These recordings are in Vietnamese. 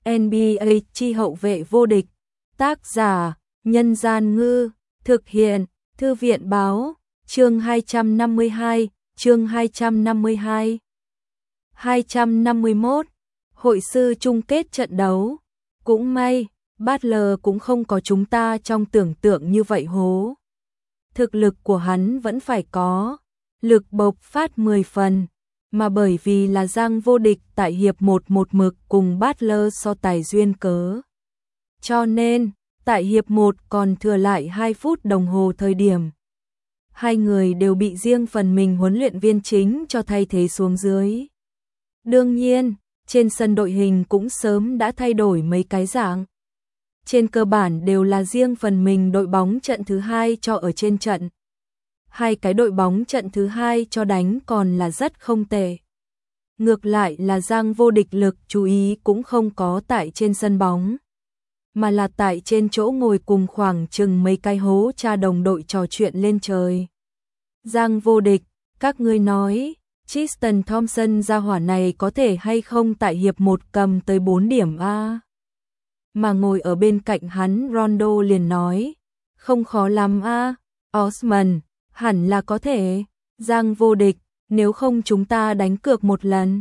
NBA chi hậu vệ vô địch. Tác giả: Nhân Gian Ngư. Thực hiện: Thư viện Báo. Chương 252. Chương 252. 251. Hội sư chung kết trận đấu. Cũng may, Butler cũng không có chúng ta trong tưởng tượng như vậy hố. Thực lực của hắn vẫn phải có, lực bộc phát 10 phần, mà bởi vì là Giang vô địch tại hiệp 1 một mực cùng Butler so tài duyên cớ. Cho nên, tại hiệp 1 còn thừa lại 2 phút đồng hồ thời điểm. Hai người đều bị riêng phần mình huấn luyện viên chính cho thay thế xuống dưới. Đương nhiên, trên sân đội hình cũng sớm đã thay đổi mấy cái dạng. Trên cơ bản đều là riêng phần mình đội bóng trận thứ hai cho ở trên trận. Hai cái đội bóng trận thứ hai cho đánh còn là rất không tệ. Ngược lại là Giang vô địch lực chú ý cũng không có tại trên sân bóng, mà là tại trên chỗ ngồi cùng khoảng chừng mấy cái hố cha đồng đội trò chuyện lên trời. Giang vô địch, các ngươi nói, Tristan Thompson gia hỏa này có thể hay không tại hiệp 1 cầm tới 4 điểm a? Mà ngồi ở bên cạnh hắn Rondo liền nói, không khó lắm a, Osman, hẳn là có thể. Giang vô địch, nếu không chúng ta đánh cược một lần.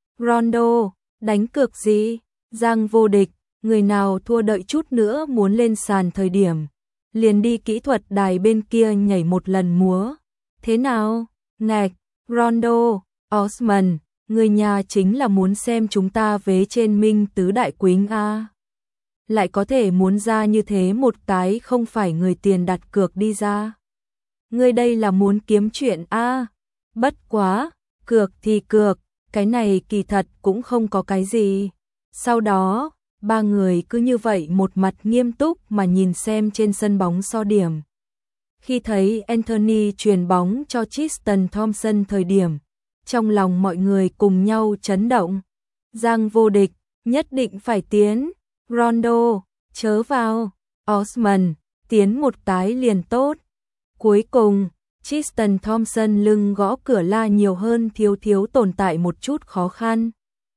Rondo, đánh cược gì? Giang vô địch, người nào thua đợi chút nữa muốn lên sàn thời điểm, liền đi kỹ thuật đài bên kia nhảy một lần múa. Thế nào? Ngạch, Rondo, Osman, người nhà chính là muốn xem chúng ta vế trên Minh Tứ Đại Quýnh a. Lại có thể muốn ra như thế một cái không phải người tiền đặt cược đi ra. Ngươi đây là muốn kiếm chuyện a? Bất quá, cược thì cược, cái này kỳ thật cũng không có cái gì. Sau đó, ba người cứ như vậy một mặt nghiêm túc mà nhìn xem trên sân bóng so điểm. Khi thấy Anthony chuyền bóng cho Tristan Thompson thời điểm, trong lòng mọi người cùng nhau chấn động. Giang vô địch, nhất định phải tiến. Rondo, chớ vào. Osman, tiến một cái liền tốt. Cuối cùng, Tristan Thompson lưng gõ cửa la nhiều hơn thiếu tồn tại một chút khó khăn.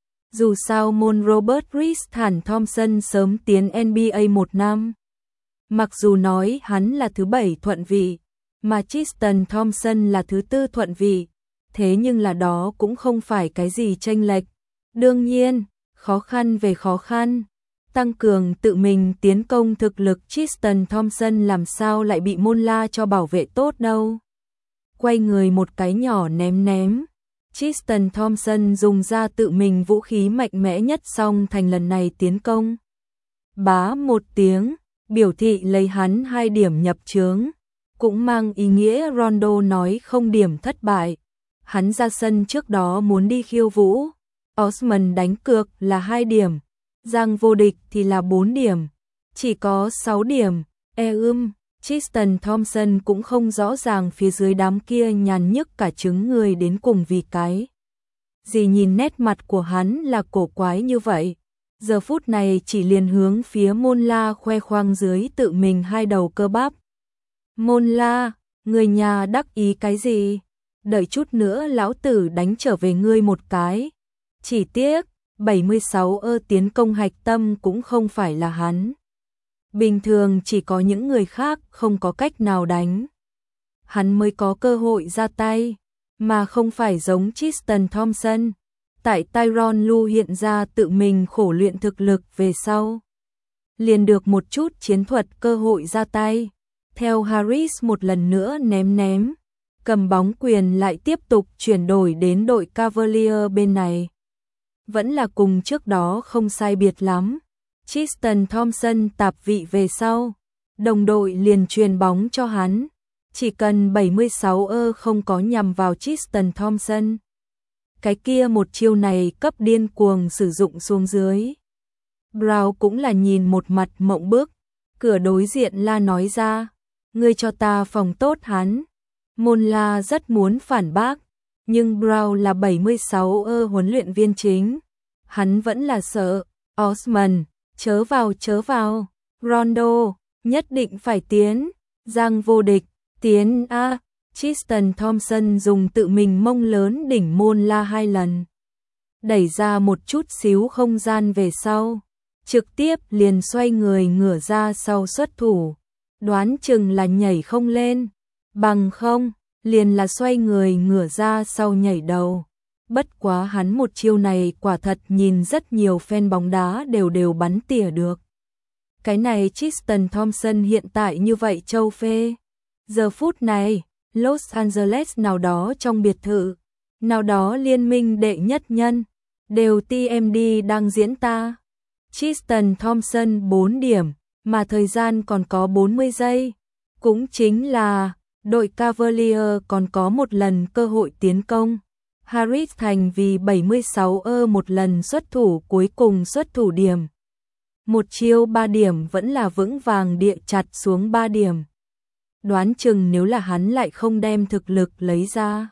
Dù sao môn Robert Tristan Thompson sớm tiến NBA 1 năm. Mặc dù nói hắn là thứ 7 thuận vị, mà Tristan Thompson là thứ 4 thuận vị, thế nhưng là đó cũng không phải cái gì chênh lệch. Đương nhiên, khó khăn về khó khăn, tăng cường tự mình tiến công thực lực Tristan Thompson làm sao lại bị môn la cho bảo vệ tốt đâu. Quay người một cái nhỏ ném. Tristan Thompson dùng ra tự mình vũ khí mạnh mẽ nhất xong thành lần này tiến công. Bá một tiếng, biểu thị lấy hắn 2 điểm nhập chướng, cũng mang ý nghĩa Rondo nói không điểm thất bại. Hắn ra sân trước đó muốn đi khiêu vũ, Osman đánh cược là 2 điểm, Giang vô địch thì là 4 điểm, chỉ có 6 điểm. Tristan Thompson cũng không rõ ràng phía dưới đám kia nhàn nhức cả trứng người đến cùng vì cái gì nhìn nét mặt của hắn là cổ quái như vậy. Giờ phút này chỉ liền hướng phía môn la khoe khoang dưới tự mình 2 đầu cơ bắp. Môn la, người nhà đắc ý cái gì? Đợi chút nữa lão tử đánh trở về ngươi một cái. Chỉ tiếc, 76 tiến công hạch tâm cũng không phải là hắn. Bình thường chỉ có những người khác không có cách nào đánh. Hắn mới có cơ hội ra tay, mà không phải giống Tristan Thompson. Tại Tyronn Lue hiện ra tự mình khổ luyện thực lực về sau, liền được một chút chiến thuật cơ hội ra tay. Theo Harris một lần nữa ném, cầm bóng quyền lại tiếp tục chuyển đổi đến đội Cavalier bên này. Vẫn là cùng trước đó không sai biệt lắm. Tristan Thompson tạp vị về sau, đồng đội liền truyền bóng cho hắn. Chỉ cần 76 không có nhằm vào Tristan Thompson, cái kia một chiêu này cấp điên cuồng sử dụng xuống dưới. Brown cũng là nhìn một mặt mộng bức, cửa đối diện la nói ra, ngươi cho ta phòng tốt hắn. Môn la rất muốn phản bác, nhưng Brown là 76 huấn luyện viên chính, hắn vẫn là sợ. Osman, chớ vào. Rondo, nhất định phải tiến. Giang vô địch, tiến a. Tristan Thompson dùng tự mình mông lớn đỉnh môn la 2 lần, đẩy ra một chút xíu không gian về sau. trực tiếp liền xoay người ngửa ra sau xuất thủ. Đoán chừng là nhảy không lên, bằng không, liền là xoay người ngửa ra sau nhảy đầu. Bất quá hắn một chiêu này quả thật nhìn rất nhiều fan bóng đá đều bắn tỉa được. Cái này Tristan Thompson hiện tại như vậy châu phê. Giờ phút này, Los Angeles nào đó trong biệt thự, nào đó liên minh đệ nhất nhân, đều TMD đang diễn ta. Tristan Thompson 4 điểm, mà thời gian còn có 40 giây. Cũng chính là, đội Cavalier còn có một lần cơ hội tiến công. Harris thành vì 76 một lần xuất thủ cuối cùng xuất thủ điểm. Một chiêu 3 điểm vẫn là vững vàng địa chặt xuống 3 điểm. Đoán chừng nếu là hắn lại không đem thực lực lấy ra.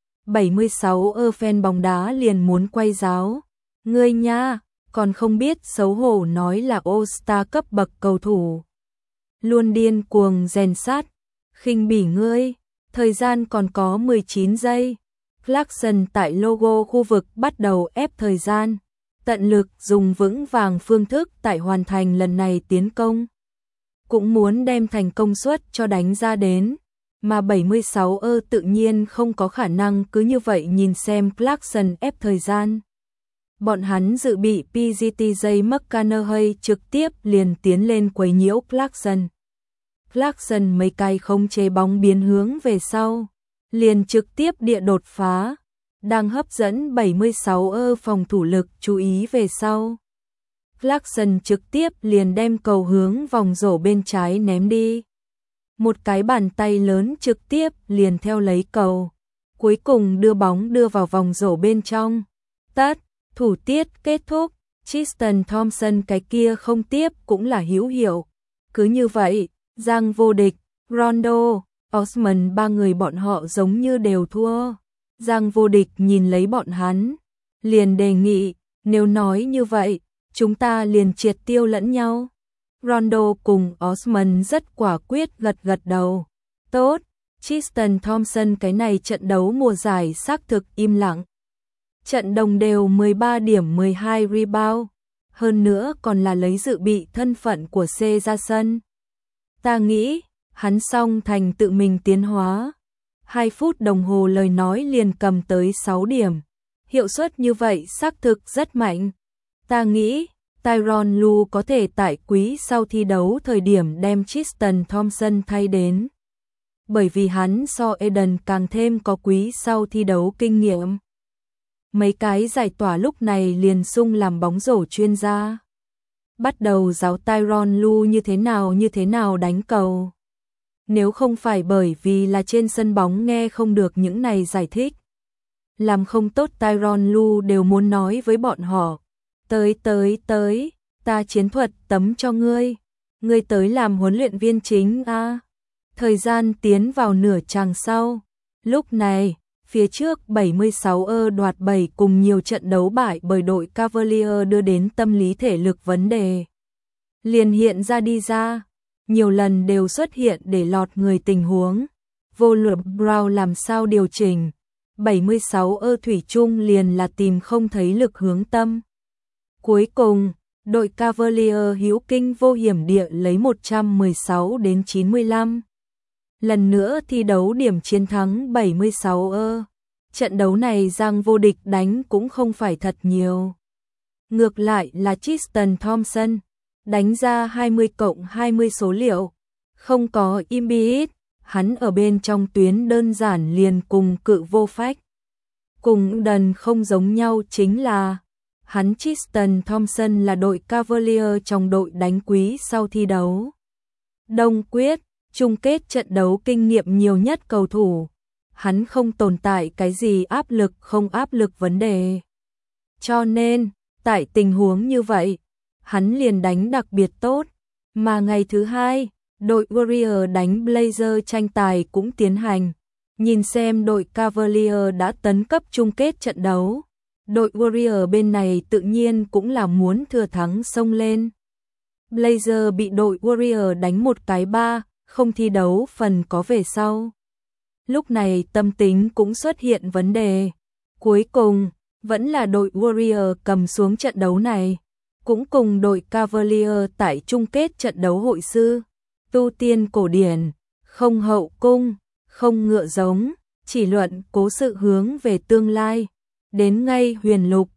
76 fan bóng đá liền muốn quay giáo. Ngươi nha, còn không biết xấu hổ nói là All-Star cấp bậc cầu thủ. Luôn điên cuồng rèn sát, khinh bỉ ngươi. Thời gian còn có 19 giây. Clarkson tại logo khu vực bắt đầu ép thời gian. Tận lực dùng vững vàng phương thức tại hoàn thành lần này tiến công. Cũng muốn đem thành công suất cho đánh ra đến. Mà 76 tự nhiên không có khả năng cứ như vậy nhìn xem Clarkson ép thời gian. Bọn hắn dự bị PGTJ McConaughey trực tiếp liền tiến lên quấy nhiễu Clarkson. Clarkson mấy cái không chế bóng biến hướng về sau, liền trực tiếp địa đột phá, đang hấp dẫn 76 phòng thủ lực chú ý về sau. Clarkson trực tiếp liền đem cầu hướng vòng rổ bên trái ném đi. Một cái bàn tay lớn trực tiếp liền theo lấy cầu, cuối cùng đưa bóng đưa vào vòng rổ bên trong. Tất, thủ tiết kết thúc, Tristan Thompson cái kia không tiếp cũng là hữu hiệu. Cứ như vậy, Giang vô địch, Rondo, Osman ba người bọn họ giống như đều thua. Giang vô địch nhìn lấy bọn hắn, liền đề nghị, nếu nói như vậy, chúng ta liền triệt tiêu lẫn nhau. Rondo cùng Osman rất quả quyết gật gật đầu. Tốt, Tristan Thompson cái này trận đấu mùa giải xác thực im lặng. Trận đồng đều 13 điểm 12 rebound, hơn nữa còn là lấy dự bị thân phận của C ra sân. Ta nghĩ, hắn xong thành tự mình tiến hóa. 2 phút đồng hồ lời nói liền cầm tới 6 điểm. Hiệu suất như vậy xác thực rất mạnh. Ta nghĩ, Tyronn Lue có thể tại quý sau thi đấu thời điểm đem Tristan Thompson thay đến. Bởi vì hắn so Eden càng thêm có quý sau thi đấu kinh nghiệm. Mấy cái giải tỏa lúc này liền sung làm bóng rổ chuyên gia. Bắt đầu giáo Tyronn Lue như thế nào đánh cầu. Nếu không phải bởi vì là trên sân bóng nghe không được những này giải thích. Làm không tốt Tyronn Lue đều muốn nói với bọn họ. Tới, ta chiến thuật tấm cho ngươi. Ngươi tới làm huấn luyện viên chính a. Thời gian tiến vào nửa chàng sau. Lúc này, phía trước 76 đoạt 7 cùng nhiều trận đấu bại bởi đội Cavalier đưa đến tâm lý thể lực vấn đề. Liền hiện ra đi ra. Nhiều lần đều xuất hiện để lọt người tình huống. Vô luận Brown làm sao điều chỉnh. 76 thủy chung liền là tìm không thấy lực hướng tâm. Cuối cùng, đội Cavalier hữu kinh vô hiểm địa lấy 116 đến 95. Lần nữa thi đấu điểm chiến thắng 76 Trận đấu này Giang vô địch đánh cũng không phải thật nhiều. Ngược lại là Tristan Thompson, đánh ra 20+20 số liệu. Không có Embiid, hắn ở bên trong tuyến đơn giản liền cùng cự vô phách. Cùng đần không giống nhau chính là hắn Tristan Thompson là đội Cavalier trong đội đánh quý sau thi đấu. Đông quyết, chung kết trận đấu kinh nghiệm nhiều nhất cầu thủ. Hắn không tồn tại cái gì áp lực không áp lực vấn đề. Cho nên, tại tình huống như vậy, hắn liền đánh đặc biệt tốt. Mà ngày thứ hai, đội Warrior đánh Blazer tranh tài cũng tiến hành. Nhìn xem đội Cavalier đã tấn cấp chung kết trận đấu. Đội Warrior bên này tự nhiên cũng là muốn thừa thắng xông lên. Blazer bị đội Warrior đánh một cái 3, không thi đấu phần có về sau. Lúc này tâm tính cũng xuất hiện vấn đề. Cuối cùng, vẫn là đội Warrior cầm xuống trận đấu này. cũng cùng đội Cavalier tại chung kết trận đấu hội sư, tu tiên cổ điển, không hậu cung, không ngựa giống, chỉ luận cố sự hướng về tương lai, đến ngay huyền lục,